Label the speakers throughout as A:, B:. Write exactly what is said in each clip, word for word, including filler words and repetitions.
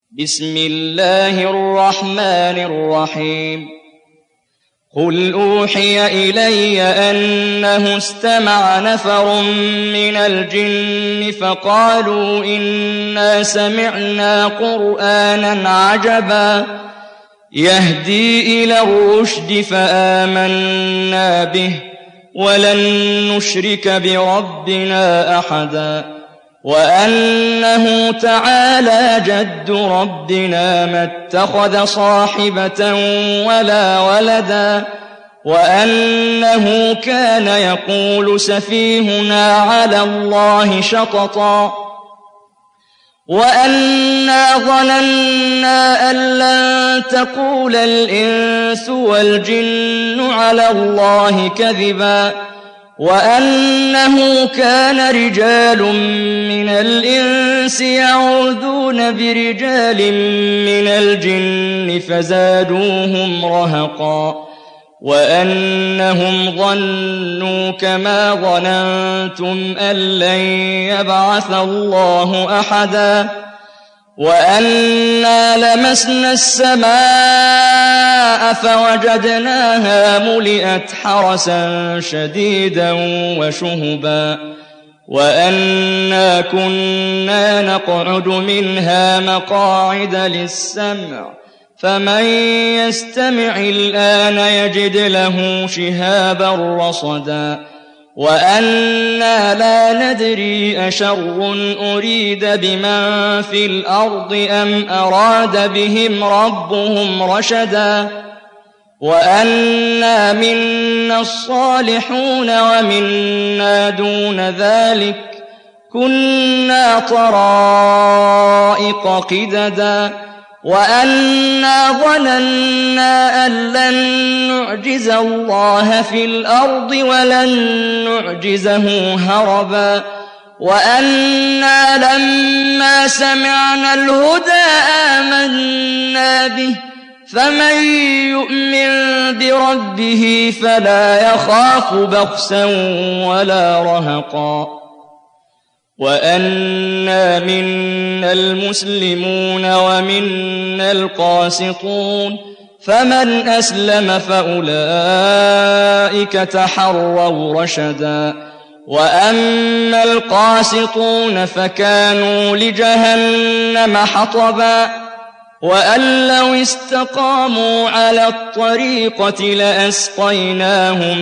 A: بسم الله الرحمن الرحيم قل أوحي إلي أنه استمع نفر من الجن فقالوا إنا سمعنا قرآنا عجبا يهدي إلى الرشد فآمنا به ولن نشرك بربنا أحدا وأنه تعالى جد ربنا ما اتخذ صاحبة ولا ولدا وأنه كان يقول سفيهنا على الله شططا وأنا ظننا أن لن تقول الإنس والجن على الله كذبا وأنه كان رجال من الإنس يعوذون برجال من الجن فزادوهم رهقا وأنهم ظنوا كما ظننتم أن لن يبعث الله أحدا وأنا لمسنا السماء فوجدناها ملئت حرسا شديدا وشهبا وأنا كنا نقعد منها مقاعد للسمع فمن يستمع الآن يجد له شهابا رصدا وأنا لا ندري أشر أريد بمن في الأرض أم أراد بهم ربهم رشدا وأنا منا الصالحون ومنا دون ذلك كنا طرائق قددا وأنا ظننا أن لن نعجز الله في الأرض ولن نعجزه هربا وأنا لما سمعنا الهدى آمنا به فمن يؤمن بربه فلا يخاف بخسا ولا رهقا وأنا منا المسلمون ومنا القاسطون فمن أسلم فأولئك تحروا رشدا وأما القاسطون فكانوا لجهنم حطبا وأن لو استقاموا على الطريقة لأسقيناهم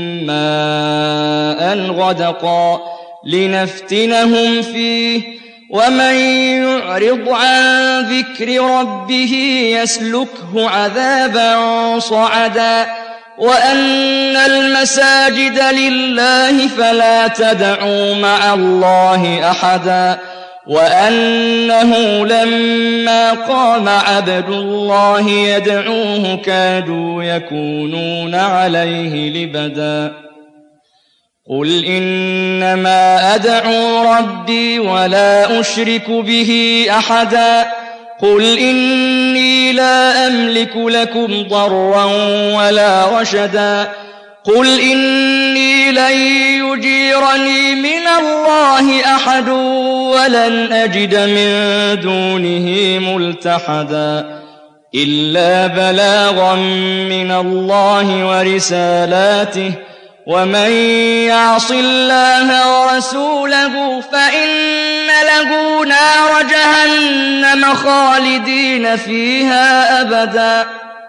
A: ماء غدقا لنفتنهم فيه ومن يعرض عن ذكر ربه يسلكه عذابا صعدا وأن المساجد لله فلا تدعوا مع الله أحدا وأنه لما قام عبد الله يدعوه كادوا يكونون عليه لبدا قل إنما أدعو ربي ولا أشرك به أحدا قل إني لا أملك لكم ضرا ولا رشدا قل إني لن يجيرني من الله أحد ولن أجد من دونه ملتحدا إلا بلاغا من الله ورسالاته ومن يعص الله ورسوله فإن له نار جهنم خالدين فيها أبدا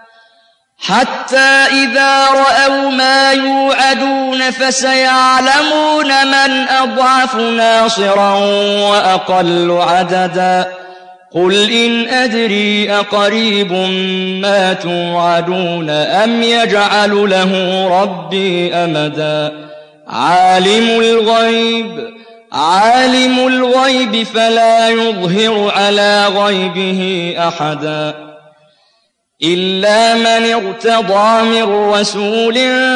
A: حتى إذا رأوا ما يوعدون فسيعلمون من أضعف ناصرا وأقل عددا قل إن أدري أقريب ما توعدون أم يجعل له ربي أمدا عالم الغيب عالم الغيب فلا يظهر على غيبه أحدا إلا من ارتضى من رسول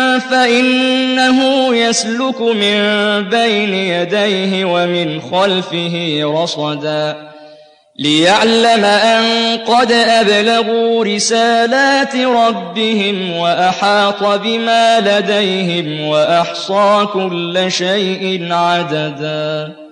A: فإنه يسلك من بين يديه ومن خلفه رصدا ليعلم أن قد أبلغوا رسالات ربهم وأحاط بما لديهم وأحصى كل شيء عددا